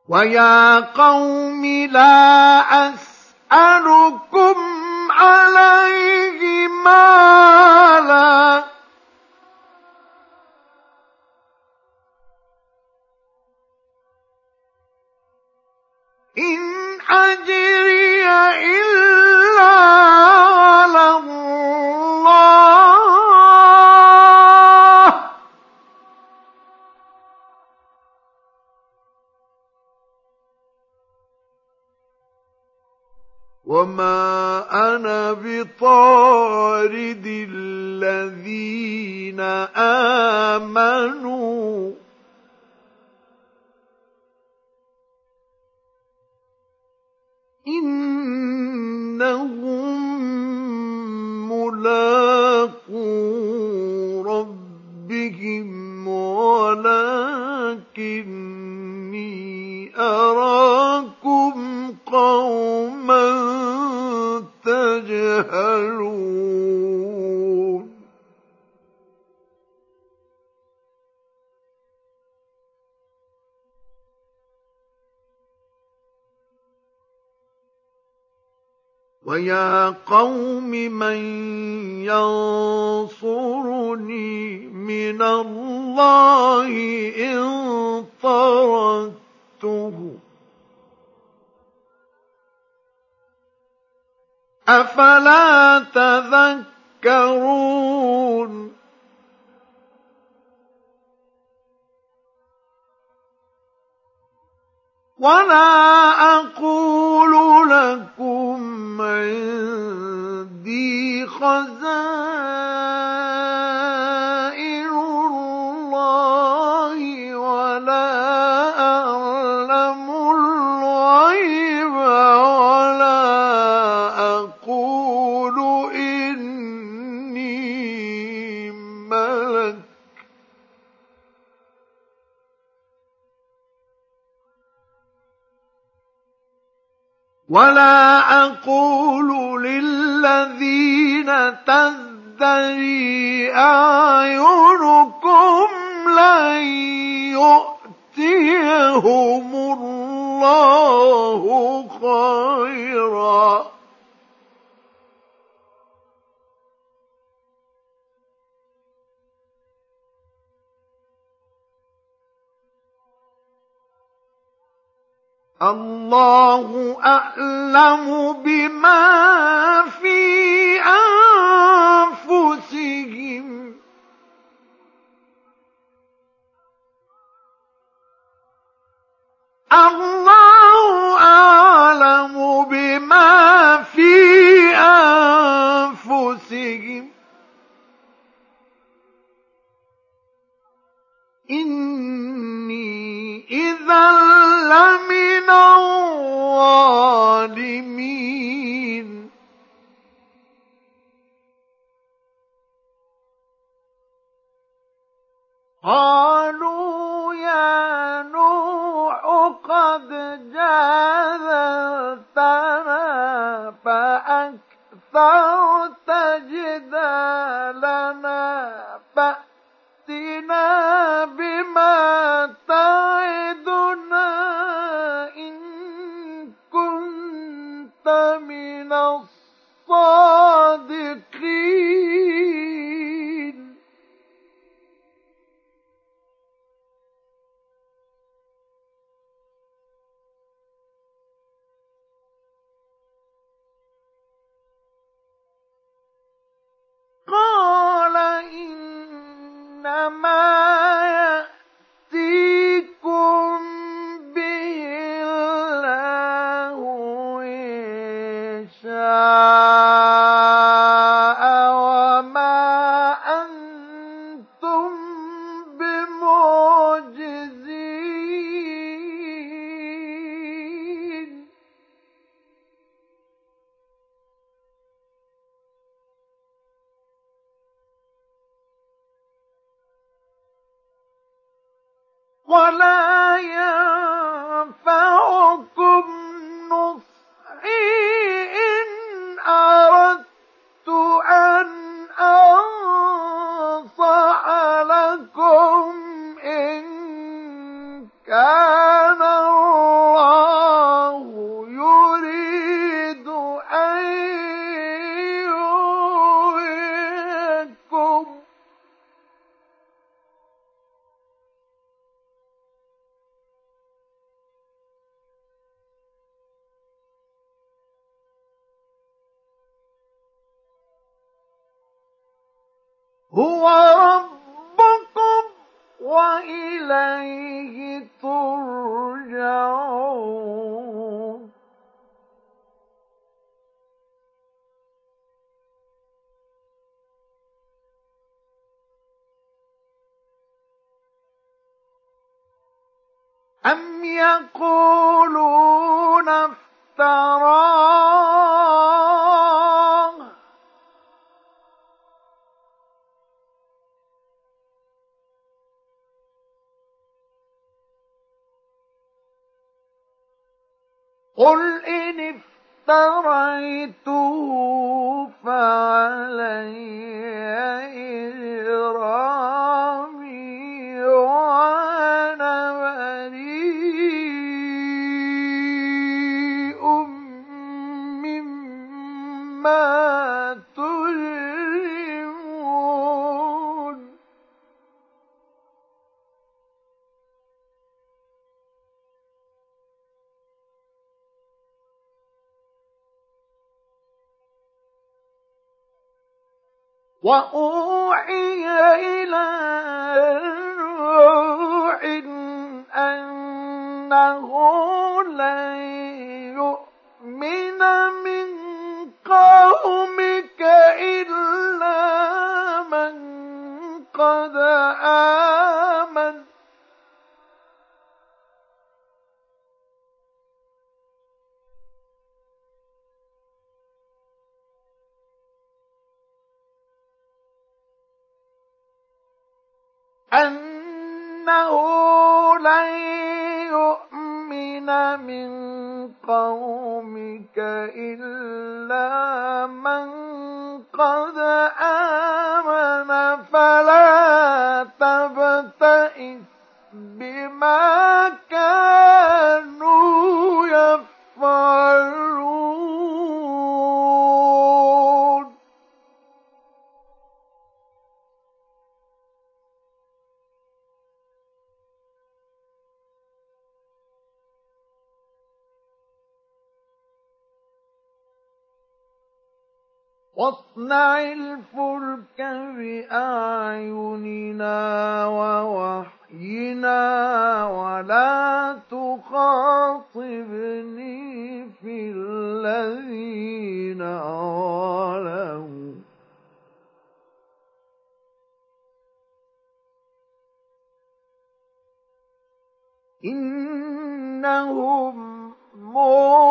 ويا قوم لا أسألكم عليه مالا إن أجري إلا على الله وما أنا بطارد الذين آمنوا إنهم ملاقو ربهم ولكني أراكم قوما تجهلون ويا قوم من ينصرني من الله إن طردته أفلا تذكرون ولا أقول لكم عندي خزائن الله ولا أعلم الغيب ولا أقول إني ملك ولا أقول للذين تزدري أعينكم لن يؤتيهم الله خيرا الله أعلم بما في أنفسهم الله أعلم بما في أنفسهم إني إذا لمن الظالمين قالوا يا نوح قد جادلتنا فأكثرت جدالنا فأتنا بما تعدنا إن كنت من الصادقين قال إنما يأتيكم به الله إن شاء وما أنتم بمعجزين ولا ينفعكم نصحي إن أردت أن أنصح لكم إن كان هو ربكم وإليه ترجعون أم يقولون افتراه قل إن افتريته فعلي إجرامي وأنا بريء مما تجرمون وأوحي إلى نوح أنه لن يؤمن من قومك إلا من قد آمن أنه لن يؤمن من قومك إلا من قد آمن فلا تبتئس بما كانوا يفعلون واصنع الفلك بأعيننا ووحينا ولا تخاطبني في الذين ظلموا إنهم